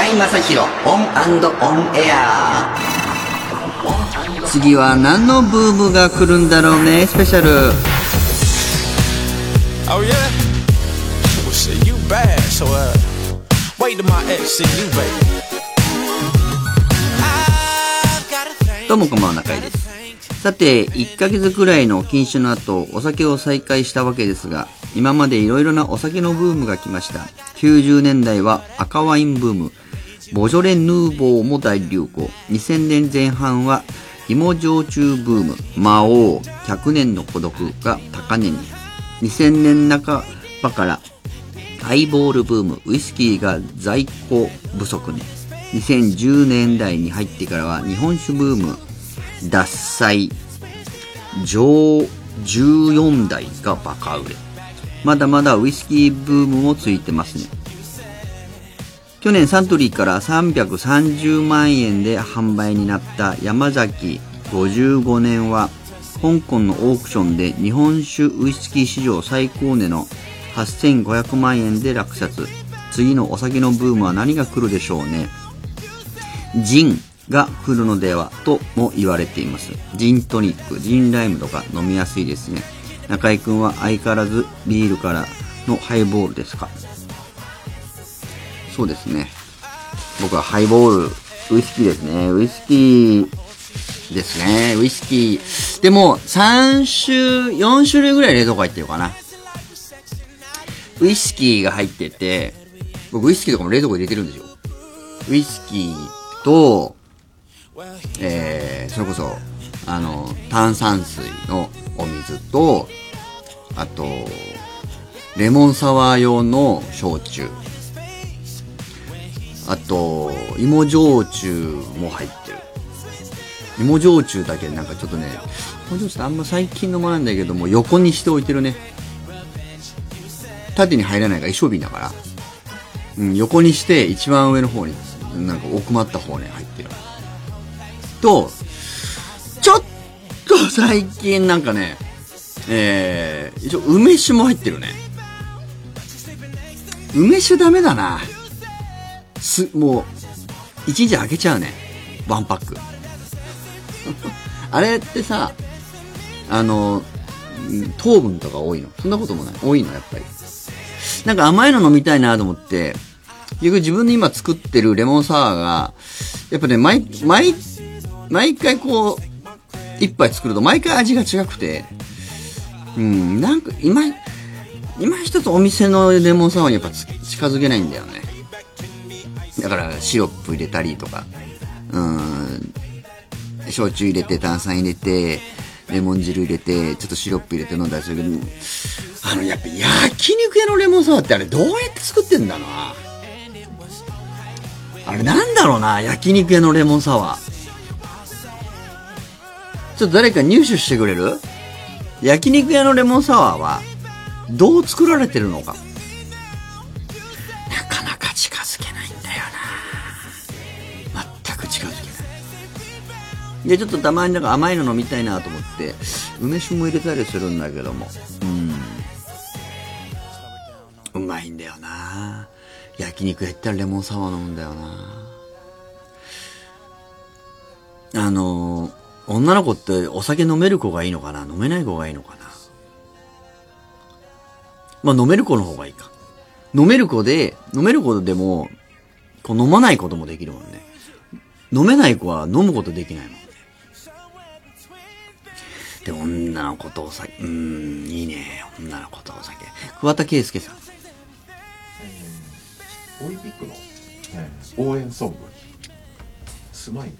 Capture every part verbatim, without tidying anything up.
井正広オン&オンエア。 次は何のブームが来るんだろうねスペシャル。 Oh yeah? Well shit, you bad, so uh wait till my ex see you, baby. どうもこんばんは、中井です。さて、いっかげつくらいの禁酒の後、お酒を再開したわけですが、今までいろいろなお酒のブームが来ました。きゅうじゅうねんだいは赤ワインブーム、ボジョレ・ヌーボーも大流行。にせんねんぜん半は芋焼酎ブーム、魔王、ひゃくねんの孤独が高値に。にせんねん半ばからハイボールブーム、ウイスキーが在庫不足に。にせんじゅうねんだいに入ってからは日本酒ブーム、獺祭、上じゅうよんだいがバカ売れ。まだまだウイスキーブームもついてますね。去年サントリーからさんびゃくさんじゅうまんえんで販売になった山崎ごじゅうごねんは香港のオークションで日本酒ウイスキー史上最高値のはっせんごひゃくまんえんで落札。次のお酒のブームは何が来るでしょうね。ジンが来るのではとも言われています。ジントニック、ジンライムとか飲みやすいですね。中井くんは相変わらずビールからのハイボールですか？そうですね。僕はハイボール、ウイスキーですね。ウイスキーですね。ウイスキー。でもさん種、よん種類ぐらい冷蔵庫入ってるかな。ウイスキーが入ってて、僕ウイスキーとかも冷蔵庫入れてるんですよ。ウイスキーと、えー、それこそ、あの、炭酸水のお水と、あと、レモンサワー用の焼酎。あと、芋焼酎も入ってる。芋焼酎だけなんかちょっとね、芋焼酎ってあんま最近飲まないんだけども、横にしておいてるね。縦に入らないから一升瓶だから。うん、横にして一番上の方に、なんか奥まった方に入ってる。と、ちょっと最近なんかね、えー、一応梅酒も入ってるね。梅酒ダメだな。す、もう、一日開けちゃうね。ワンパック。あれってさ、あの、糖分とか多いの？そんなこともない。多いの、やっぱり。なんか甘いの飲みたいなと思って、結局自分で今作ってるレモンサワーが、やっぱね、毎、毎、毎回こう、一杯作ると毎回味が違くて、うん、なんか、今、今一つお店のレモンサワーにやっぱ近づけないんだよね。だから、シロップ入れたりとか、うん、焼酎入れて、炭酸入れて、レモン汁入れて、ちょっとシロップ入れて飲んだりするけど、あの、やっぱ焼肉屋のレモンサワーってあれどうやって作ってんだな。あれなんだろうな、焼肉屋のレモンサワー。ちょっと誰か入手してくれる？焼肉屋のレモンサワーはどう作られてるのか。なかなか近づけないんだよな。全く近づけない。で、ちょっとたまになんか甘いの飲みたいなと思って、梅酒も入れたりするんだけども。うん。うまいんだよな。焼肉屋行ったらレモンサワー飲むんだよな。あのー、女の子ってお酒飲める子がいいのかな、飲めない子がいいのかな。まあ飲める子の方がいいか。飲める子で、飲める子でも、こう飲まないこともできるもんね。飲めない子は飲むことできないもんね。で、女の子とお酒、うーん、いいね。女の子とお酒。桑田佳祐さん。 オリンピックの、えー、応援ソングスマイル。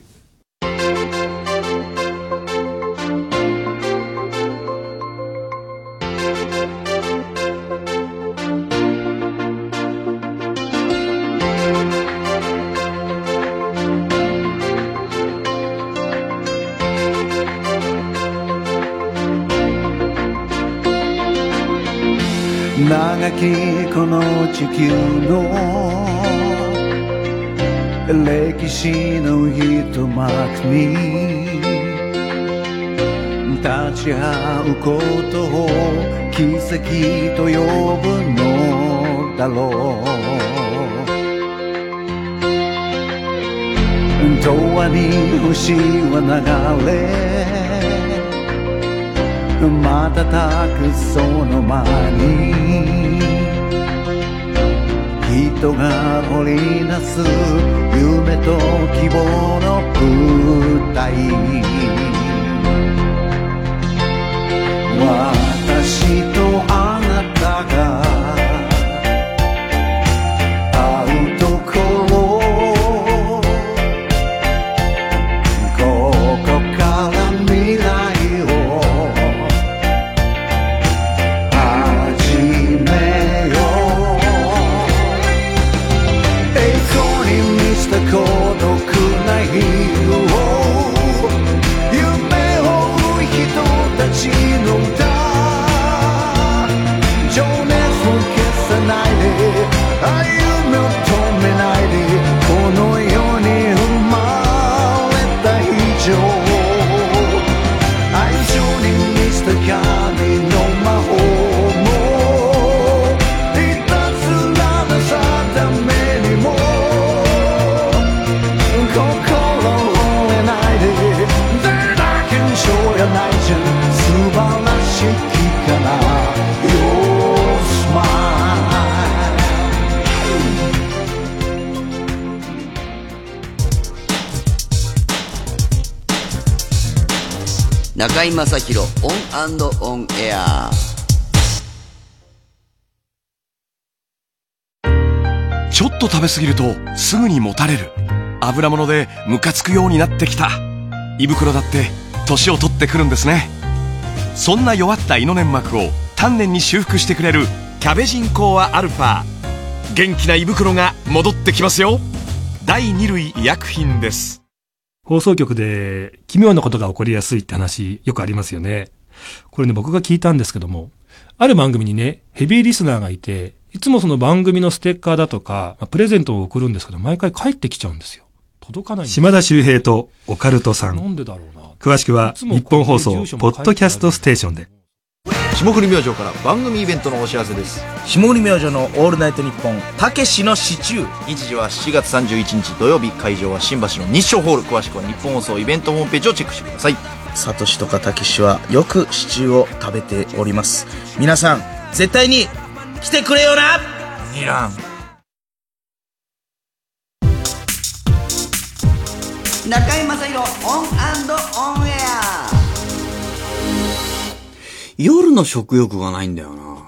長きこの地球の歴史の一幕に立ち会うことを奇跡と呼ぶのだろう。 永遠に星は流れ瞬くその間に人が織りなす夢と希望の舞台私とあなたが会うところここから未来を始めよう栄光に満ちた孤独な日を夢を追う人たちの歌情熱を消さないで歩みを止めないでこの世に生まれた以上愛情に満ちた神の魔法もいたずらな定めにも心折れないで誰だけにしょうやないじゃん素晴らしきかな中居正広オン&オンエア。 ちょっと食べ過ぎるとすぐにもたれる。油物でムカつくようになってきた。胃袋だって年を取ってくるんですね。そんな弱った胃の粘膜を丹念に修復してくれるキャベジンコアアルファ。元気な胃袋が戻ってきますよ。第二類医薬品です。 放送局で奇妙なことが起こりやすいって話よくありますよね。これね、僕が聞いたんですけども、ある番組にね、ヘビーリスナーがいて、いつもその番組のステッカーだとか、まあ、プレゼントを送るんですけど、毎回帰ってきちゃうんですよ。届かないんです。島田秀平とオカルトさん。なんでだろうな。詳しくは日本放送ポッドキャストステーションで。 霜降り明星から番組イベントのお知らせです。 霜降り明星のオールナイトニッポンたけしのシチュー、 日時はしちがつさんじゅういちにち土曜日、会場は新橋の日照ホール。詳しくは日本放送イベントホームページをチェックしてください。 サトシとかたけしはよくシチューを食べております。皆さん絶対に来てくれよな。 ニラン。 中居正広オン&オンエア。夜の食欲がないんだよな。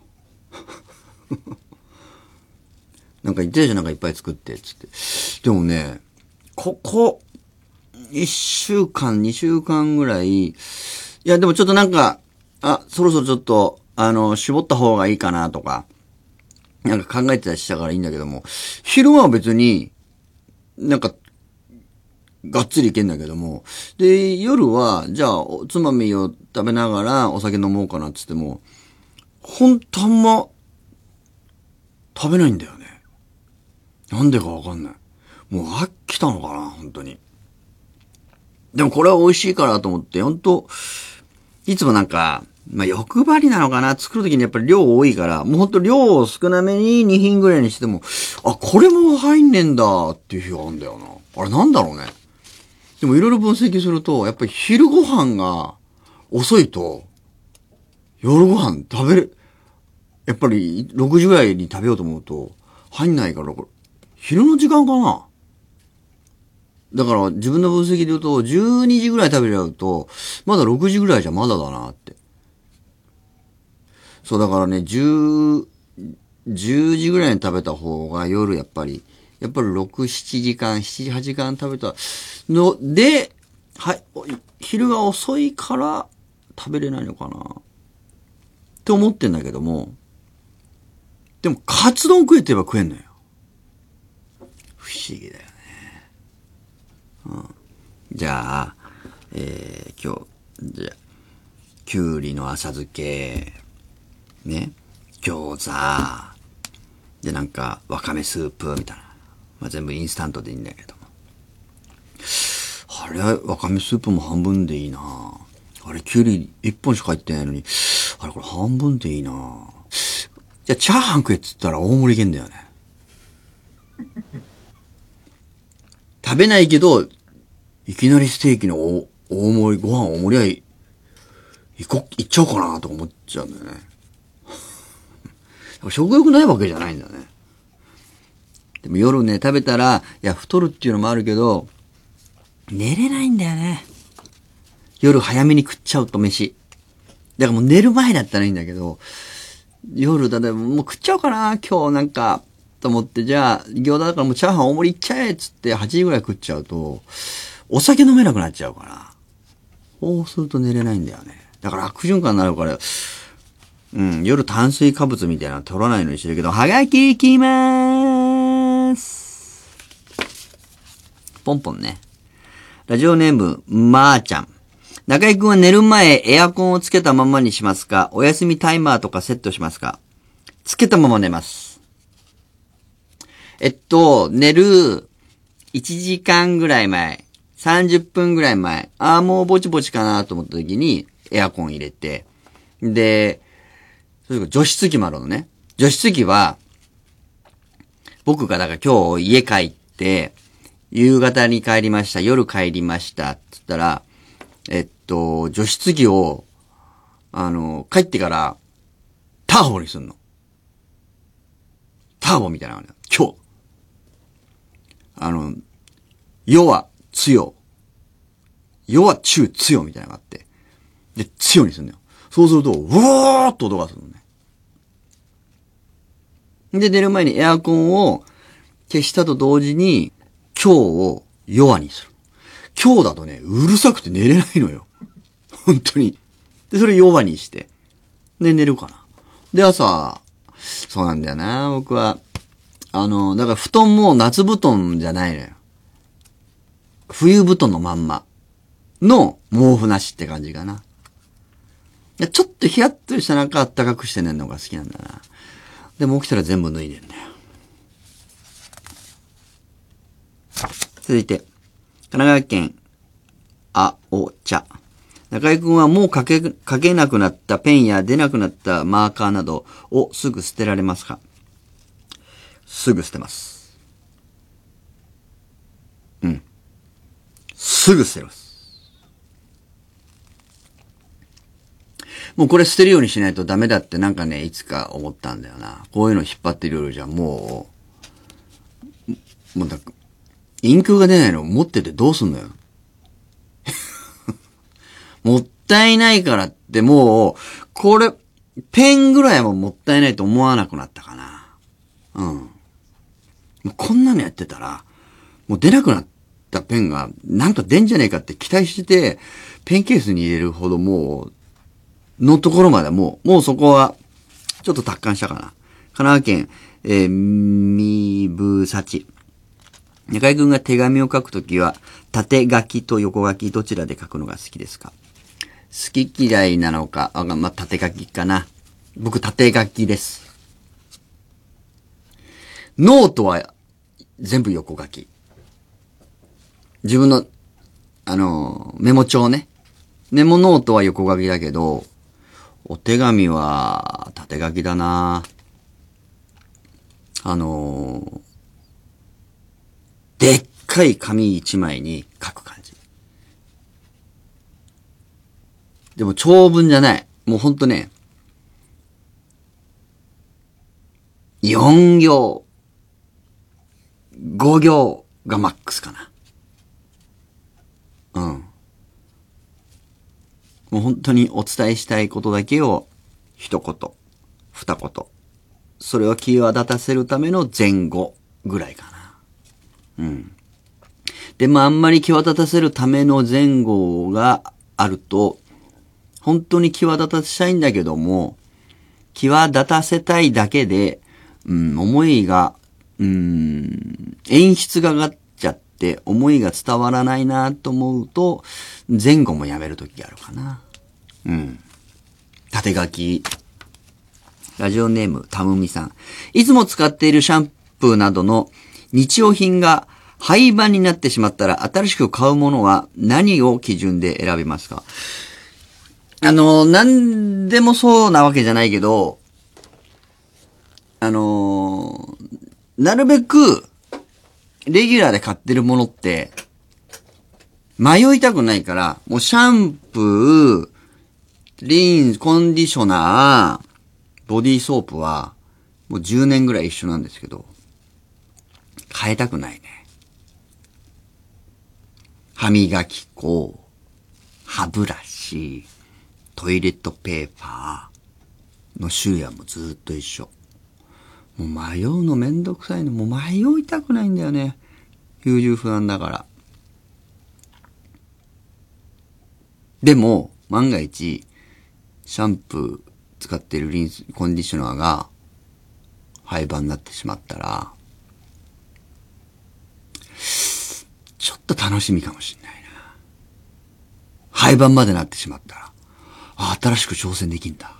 なんか言ってるじゃん、なんかいっぱい作ってつって。でもね、ここいっしゅうかんにしゅうかんぐらい、いやでもちょっとなんか、あ、そろそろちょっとあの絞った方がいいかなとかなんか考えてたりしたからいいんだけども、昼間は別になんかがっつりいけんだけども、で、夜は、じゃあ、おつまみを食べながらお酒飲もうかなって言っても、ほんとあんま、食べないんだよね。なんでかわかんない。もう飽きたのかな、本当に。でもこれは美味しいからと思って、ほんと、いつもなんか、まあ、欲張りなのかな、作るときにやっぱり量多いから、もうほんと量を少なめにに品ぐらいにしても、あ、これも入んねんだっていう日があるんだよな。あれなんだろうね。でもいろいろ分析すると、やっぱり昼ご飯が遅いと、夜ご飯食べる、やっぱりろくじぐらいに食べようと思うと、入んないから、これ、昼の時間かな。だから自分の分析で言うと、じゅうにじぐらい食べちゃうと、まだろくじぐらいじゃまだだなって。そうだからね、じゅう、じゅうじぐらいに食べた方が夜やっぱり、やっぱりろく、ななじかん、なな、はちじかん食べたので、はい、昼が遅いから食べれないのかなって思ってんだけども、でもカツ丼食えって言えば食えんのよ。不思議だよね。うん、じゃあ、えー、今日、じゃあ、きゅうりの浅漬け、ね、餃子、でなんかわかめスープみたいな。まあ、全部インスタントでいいんだけども。あれ、わかめスープも半分でいいな。あれ、きゅうりいっぽんしか入ってないのに、あれ、これ半分でいいな。じゃあ、チャーハン食えっつったら大盛りいけんだよね。 食べないけど、いきなりステーキの大大盛り、ご飯大盛りはい、いこ、いっちゃおうかなと思っちゃうんだよね。食欲ないわけじゃないんだよね。でも夜ね、食べたら、いや、太るっていうのもあるけど、寝れないんだよね。夜早めに食っちゃうと飯。だからもう寝る前だったらいいんだけど、夜だね、もう食っちゃおうかな、今日なんか、と思って、じゃあ、餃子だからもうチャーハン大盛りいっちゃえっつってはちじぐらい食っちゃうと、お酒飲めなくなっちゃうから、そうすると寝れないんだよね。だから悪循環になるから、うん、夜炭水化物みたいなの取らないのにしてるけど、はがきいきまーす。ポンポンね。ラジオネーム、まーちゃん。中井くんは寝る前エアコンをつけたままにしますか？お休みタイマーとかセットしますか？つけたまま寝ます。えっと、寝るいちじかんぐらい前、さんじゅっぷんぐらい前、ああ、もうぼちぼちかなと思った時にエアコン入れて、で、それから除湿機もあるのね。除湿機は、僕がだから今日家帰って、夕方に帰りました、夜帰りました、って言ったら、えっと、除湿機を、あの、帰ってから、ターボにすんの。ターボみたいなのがね、今日。あの、弱、強。弱、中、強みたいなのがあって。で、強にするんだよ。そうすると、うわーっと音がするのね。で、寝る前にエアコンを消したと同時に、強を弱にする。強だとね、うるさくて寝れないのよ。本当に。で、それ弱にして。で、寝るかな。で、朝、そうなんだよな、僕は。あの、だから布団も夏布団じゃないのよ。冬布団のまんまの毛布なしって感じかな。いやちょっとヒヤッとした中あったかくして寝るのが好きなんだな。でも起きたら全部脱いでんだよ。続いて、神奈川県、あお茶。中井くんはもう書け、書けなくなったペンや出なくなったマーカーなどをすぐ捨てられますか？すぐ捨てます。うん。すぐ捨てます。もうこれ捨てるようにしないとダメだってなんかね、いつか思ったんだよな。こういうの引っ張ってるよりじゃもう、もうだ、インクが出ないの持っててどうすんのよ。もったいないからってもう、これ、ペンぐらいももったいないと思わなくなったかな。うん。もうこんなのやってたら、もう出なくなったペンがなんか出んじゃねえかって期待してて、ペンケースに入れるほどもう、のところまでもう、もうそこは、ちょっと達観したかな。神奈川県、えー、みぶさち。中井くんが手紙を書くときは、縦書きと横書きどちらで書くのが好きですか？好き嫌いなのか、あまあ、縦書きかな。僕縦書きです。ノートは全部横書き。自分の、あの、メモ帳ね。メモノートは横書きだけど、お手紙は縦書きだな。あの、でっかい紙一枚に書く感じ。でも長文じゃない。もうほんとね、よん行、ご行がマックスかな。うん。もう本当にお伝えしたいことだけを一言、二言。それを際立たせるための前後ぐらいかな。うん。でもあんまり際立たせるための前後があると、本当に際立たせたいんだけども、際立たせたいだけで、うん、思いが、うん、演出が上がっちゃって、思いが伝わらないなと思うと、前後もやめるときがあるかな。うん。縦書き。ラジオネーム、たむみさん。いつも使っているシャンプーなどの日用品が廃盤になってしまったら、新しく買うものは何を基準で選びますか？あの、なんでもそうなわけじゃないけど、あの、なるべく、 レギュラーで買ってるものって、迷いたくないから、もうシャンプー、リン、コンディショナー、ボディーソープは、もうじゅうねんぐらい一緒なんですけど、変えたくないね。歯磨き粉、歯ブラシ、トイレットペーパーの種類はもうずっと一緒。もう迷うのめんどくさいの。もう迷いたくないんだよね。優柔不断だから。でも、万が一、シャンプー使ってるリンス、コンディショナーが廃盤になってしまったら、ちょっと楽しみかもしれないな。廃盤までなってしまったら、あ、新しく挑戦できんだ。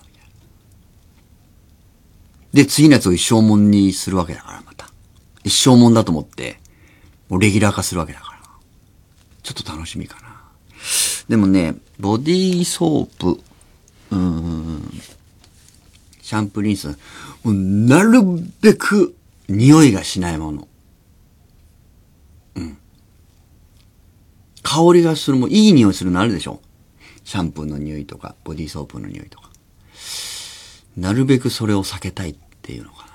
で、次のやつを一生もんにするわけだから、また。一生もんだと思って、もうレギュラー化するわけだから。ちょっと楽しみかな。でもね、ボディーソープ、うーん、シャンプーリンス、もうなるべく匂いがしないもの。うん。香りがする、もういい匂いするのあるでしょ？シャンプーの匂いとか、ボディーソープの匂いとか。なるべくそれを避けたいっていうのか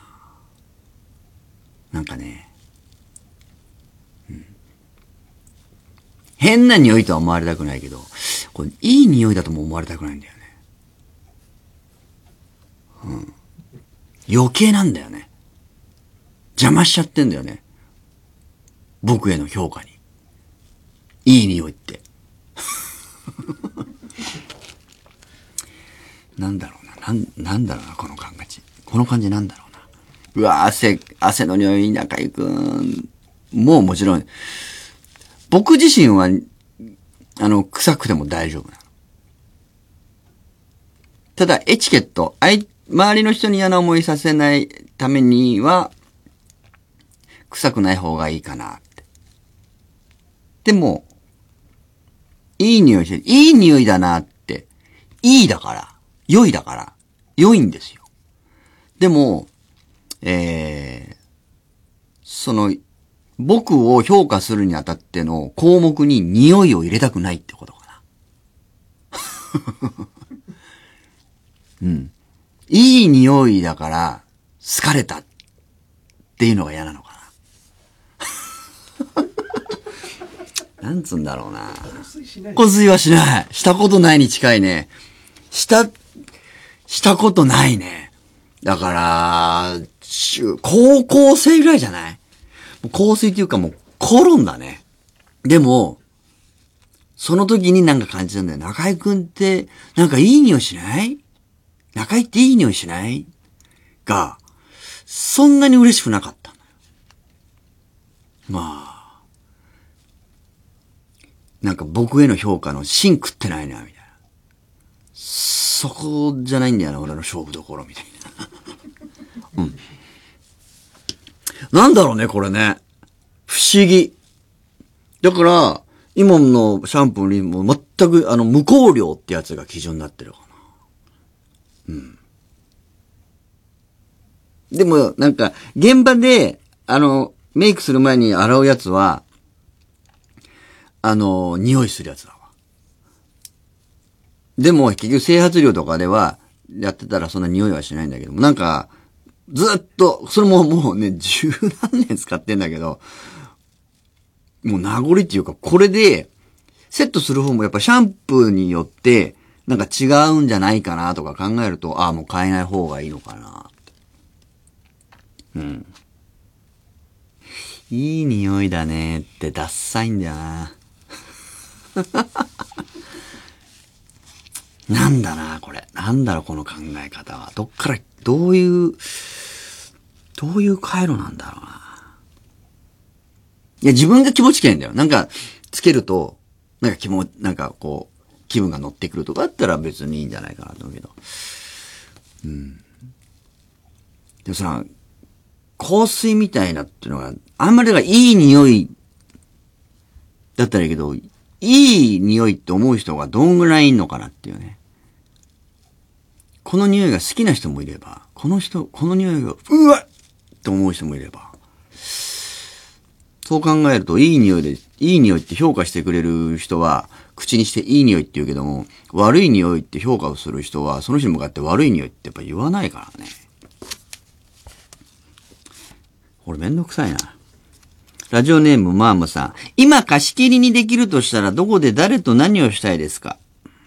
な。なんかね、うん。変な匂いとは思われたくないけど、これいい匂いだとも思われたくないんだよね。うん。余計なんだよね。邪魔しちゃってんだよね。僕への評価に。いい匂いって。なんだろうな。なん、なんだろうな、この感じ。この感じなんだろうな。うわ、汗、汗の匂い、中井くん。もうもちろん、僕自身は、あの、臭くても大丈夫なの。ただ、エチケット、あい、周りの人に嫌な思いさせないためには、臭くない方がいいかなって。でも、いい匂いして、いい匂いだなって、いいだから、良いだから、良いんですよ。でも、えー、その、僕を評価するにあたっての項目に匂いを入れたくないってことかな。うん。いい匂いだから、好かれたっていうのが嫌なのかな。なんつうんだろうな。香水はしない。したことないに近いね。した、したことないね。だから、高校生ぐらいじゃない？香水っていうかもうコロンだね。でも、その時になんか感じたんだよ。中井くんって、なんかいい匂いしない？中井っていい匂いしない？が、そんなに嬉しくなかったんだよ。まあ、なんか僕への評価の芯食ってないな、みたいな。そこじゃないんだよな、俺の勝負どころ、みたいな。うん。なんだろうね、これね。不思議。だから、今のシャンプーにも全く、あの、無香料ってやつが基準になってるかな。うん。でも、なんか、現場で、あの、メイクする前に洗うやつは、あの、匂いするやつだわ。でも、結局整髪料とかでは、やってたらそんな匂いはしないんだけども、なんか、ずっと、それももうね、十何年使ってんだけど、もう名残っていうか、これで、セットする方もやっぱシャンプーによって、なんか違うんじゃないかなとか考えると、ああ、もう変えない方がいいのかなって。うん。いい匂いだねってダッサいんだよな。なんだな、これ。なんだろう、この考え方は。どっから、どういう、どういう回路なんだろうな。いや、自分が気持ちいいんだよ。なんか、つけると、なんか気持ち、なんかこう、気分が乗ってくるとかだったら別にいいんじゃないかなと思うけど。うん。でもさ、香水みたいなっていうのが、あんまりだからいい匂いだったらいいけど、いい匂いって思う人がどんぐらいいんのかなっていうね。この匂いが好きな人もいれば、この人、この匂いが、うわっと思う人もいれば、 そう考えると、いい匂いで、いい匂いって評価してくれる人は、口にしていい匂いって言うけども、悪い匂いって評価をする人は、その人に向かって悪い匂いってやっぱ言わないからね。これめんどくさいな。ラジオネームマームさん。今貸し切りにできるとしたら、どこで誰と何をしたいですか？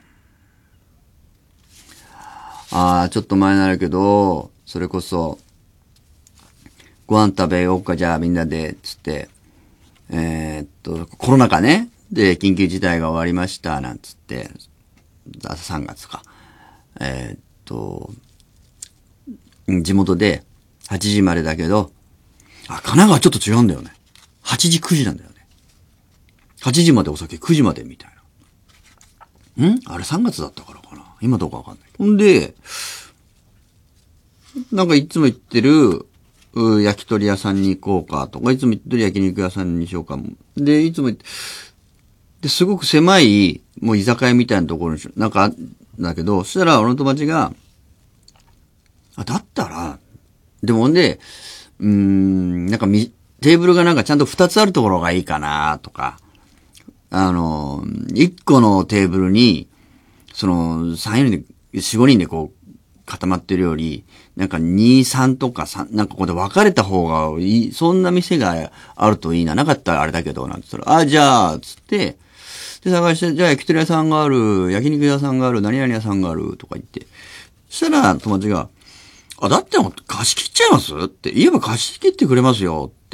あー、ちょっと前になるけど、それこそ、ご飯食べようか、じゃあみんなで、つって、えー、っと、コロナ禍ね。で、緊急事態が終わりました、なんつって、さんがつか。えー、っと、地元ではちじまでだけど、あ、神奈川ちょっと違うんだよね。はちじ、くじなんだよね。はちじまでお酒、くじまでみたいな。ん？あれさんがつだったからかな。今どうかわかんない。ほんで、なんかいつも言ってる、焼き鳥屋さんに行こうかとか、いつも言ってる焼肉屋さんにしようかも。で、いつも言って、で、すごく狭い、もう居酒屋みたいなところにし、なんか、だけど、そしたら俺の友達が、あ、だったら、でもほんで、うーん、なんかみ、テーブルがなんかちゃんと二つあるところがいいかなとか、あの、一個のテーブルに、その、三、四人で、四、五人でこう、固まってるより、なんか二、三とか三、なんかここで分かれた方がいい、そんな店があるといいな。なかったらあれだけど、なんて言ったら、あ、じゃあ、つって、で、探して、じゃあ焼き鳥屋さんがある、焼肉屋さんがある、何々屋さんがある、とか言って。そしたら、友達が、あ、だって貸し切っちゃいますって言えば貸し切ってくれますよ、って。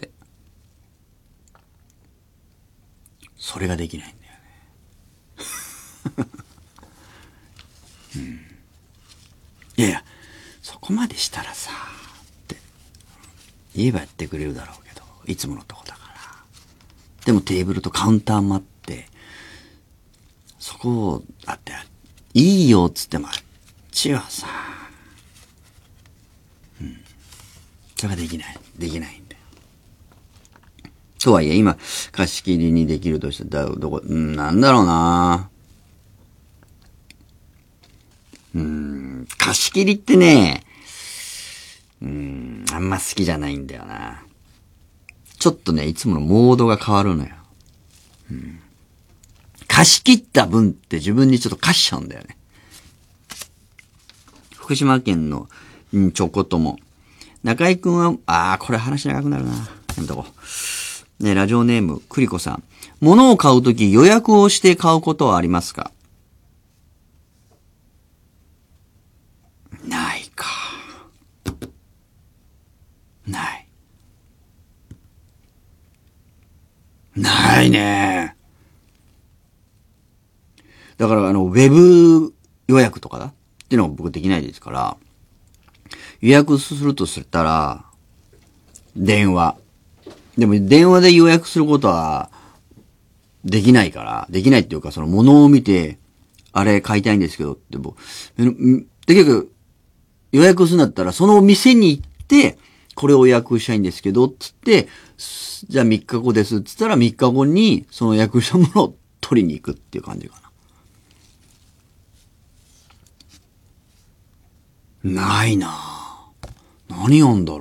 それができないんだよね。うん、いやいや、そこまでしたらさ、って言えばやってくれるだろうけど、いつものとこだから。でもテーブルとカウンターもあって、そこを、だって、いいよっつってもあっちはさ、うん。それができない。できないんだよ。とはいえ、今、貸し切りにできるとして、だ、どこ、うん、なんだろうなうん、貸し切りってね、うん、あんま好きじゃないんだよな。ちょっとね、いつものモードが変わるのよ。うん、貸し切った分って自分にちょっと貸しちゃうんだよね。福島県の、うん、ちょことも。中井くんは、あー、これ話長くなるな。やめとこう。ね、ラジオネーム、クリコさん。物を買うとき予約をして買うことはありますか？ないか。ない。ないね。だから、あの、ウェブ予約とかだっていうのが僕できないですから、予約するとしたら、電話。でも、電話で予約することは、できないから、できないっていうか、その物を見て、あれ買いたいんですけどって、もう、で、結局、予約するんだったら、その店に行って、これを予約したいんですけど、つって、じゃあみっかごです、つったらみっかごに、その予約したものを取りに行くっていう感じかな。ないなぁ。何なんだろう。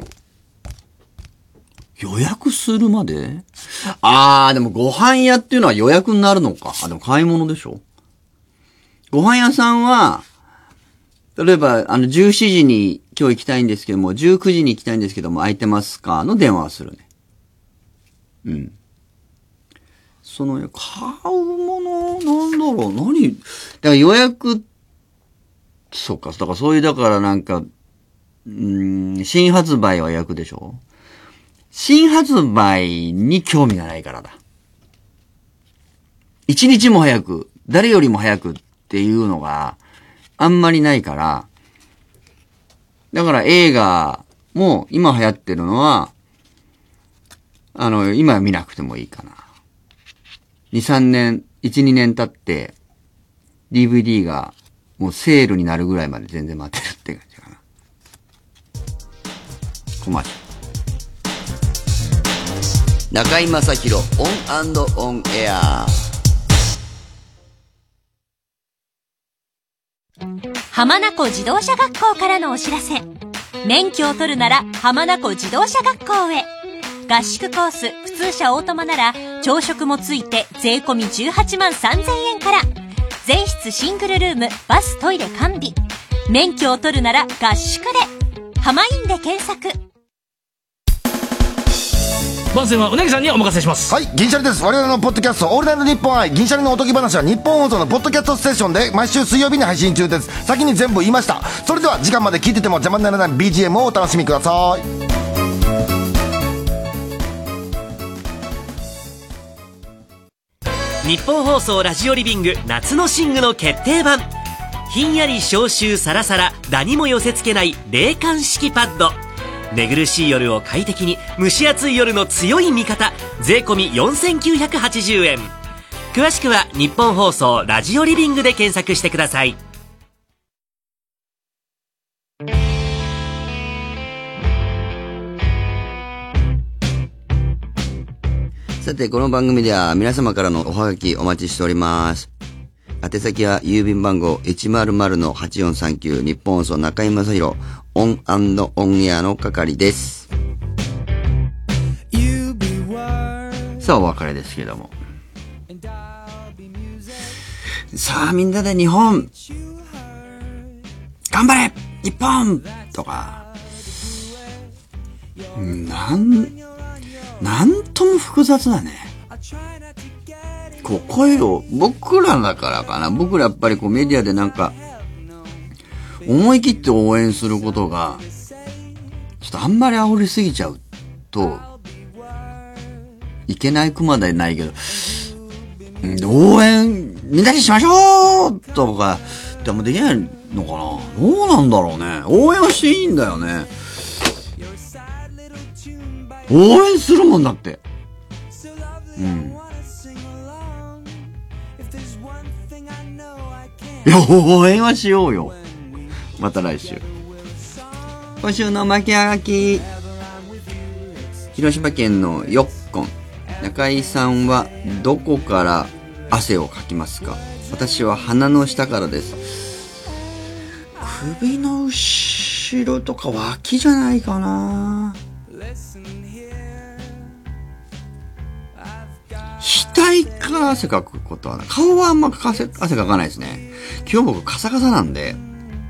予約するまで？あー、でもご飯屋っていうのは予約になるのか。あ、でも買い物でしょ。ご飯屋さんは、例えば、あの、じゅうしちじに今日行きたいんですけども、じゅうくじに行きたいんですけども、空いてますかの電話をするね。うん。その、買うもの、なんだろう、何？だから予約、そうか、だからそういう、だからなんか、うーん、新発売は予約でしょ？新発売に興味がないからだ。一日も早く、誰よりも早くっていうのがあんまりないから、だから映画も今流行ってるのは、あの、今は見なくてもいいかな。に、さんねん、いち、にねん経って、ディーブイディー がもうセールになるぐらいまで全然待ってるって感じかな。困る。中居正広オン&オンエア。 浜名湖自動車学校からのお知らせ。免許を取るなら浜名湖自動車学校へ。合宿コースふつ通車オートマなら朝食もついて税込みじゅうはちまんさんぜんえんから。全室シングルルーム、バストイレ完備。免許を取るなら合宿で。浜インで検索。 番宣はうなぎさんにお任せします。 はい、銀シャリです。我々のポッドキャストオールナイトニッポン愛銀シャリのおとぎ話は日本放送のポッドキャストステーションで毎週水曜日に配信中です。先に全部言いました。それでは時間まで聞いてても邪魔にならない ビージーエム をお楽しみください。 日本放送ラジオリビング夏の寝具の決定版。ひんやり消臭サラサラ、ダニも寄せ付けない冷感式パッド。寝苦しい夜を快適に、蒸し暑い夜の強い味方。税込みよんせんきゅうひゃくはちじゅうえん。詳しくは日本放送ラジオリビングで検索してください。 さて、この番組では皆様からのおはがきお待ちしております。宛先は郵便番号 いちまるまるのはちよんさんきゅう 日本放送中井正広オン&オンエアの係です。さあ、お別れですけども。さあ、みんなで日本頑張れ日本とか、なん、なんとも複雑だね。こう、声を、僕らだからかな。僕らやっぱりこうメディアでなんか、思い切って応援することが、ちょっとあんまり煽りすぎちゃうと、いけない熊でないけど、応援、みんなにしましょうとか、でもできないのかな。どうなんだろうね。応援はしていいんだよね。応援するもんだって。うん。いや、応援はしようよ。また来週。今週の巻き上がき。広島県のよっこん。中井さんはどこから汗をかきますか？私は鼻の下からです。首の後ろとか脇じゃないかな。額から汗かくことはない。顔はあんま汗かかないですね。今日僕カサカサなんで。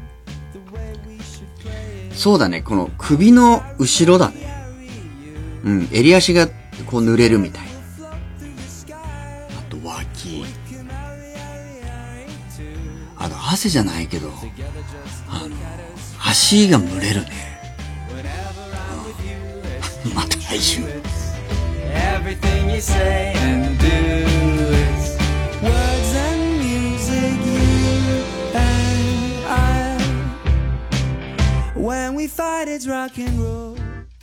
そうだね、この首の後ろだね。うん、襟足がこう濡れるみたいな。あと脇。あと汗じゃないけど、あの、足が蒸れるね。うん、また来週。 Everything you say and do is words and music, you and I. When we fight, it's rock and roll.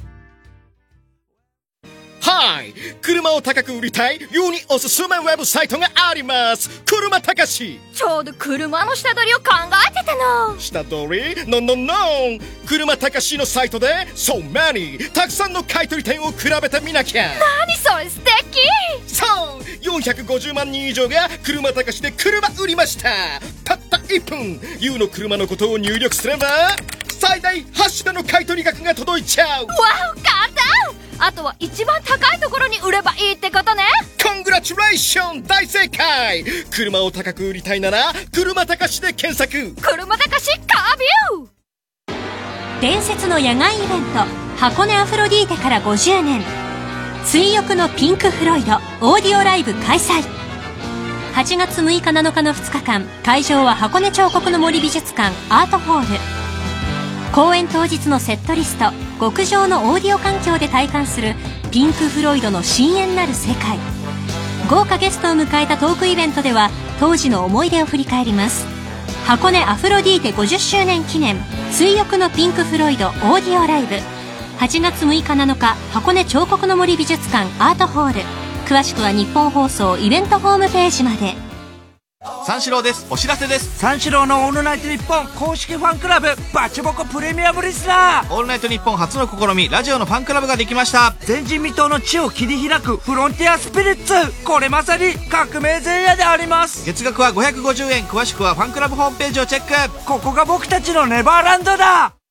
はい、車を高く売りたい世におすすめウェブサイトがあります。車高し。 ちょうど車の下取りを考えてたの。 下取りののの車高しのサイトで So many たくさんの買取店を比べてみなきゃ。 何それ素敵。 そうよんひゃくごじゅうまんにん以上が車高しで車売りました。たったいっぷん ユー の車のことを入力すれば最大はちだの買取額が届いちゃう。 わお、簡単。あとは一番高いところに売ればいいってことね。 コングラチュレーション、大正解。車を高く売りたいなら車高しで検索。 車高しカービュー。伝説の野外イベント箱根アフロディーテからごじゅうねん。追憶のピンク・フロイドオーディオライブ開催。はちがつむいかなのかのふつかかん、会場は箱根彫刻の森美術館アートホール。公演当日のセットリスト、極上のオーディオ環境で体感するピンク・フロイドの深淵なる世界。豪華ゲストを迎えたトークイベントでは当時の思い出を振り返ります。箱根アフロディーテごじゅっしゅうねん記念追憶のピンク・フロイドオーディオライブ。はちがつむいかなのか、箱根彫刻の森美術館アートホール。詳しくは日本放送イベントホームページまで。 三四郎です。お知らせです。 三四郎のオールナイトニッポン公式ファンクラブバチボコプレミアムリスナー。 オールナイトニッポン初の試み、ラジオのファンクラブができました。 前人未到の地を切り開くフロンティアスピリッツ。これまさに革命前夜であります。 月額はごひゃくごじゅうえん。詳しくはファンクラブホームページをチェック。 ここが僕たちのネバーランドだ。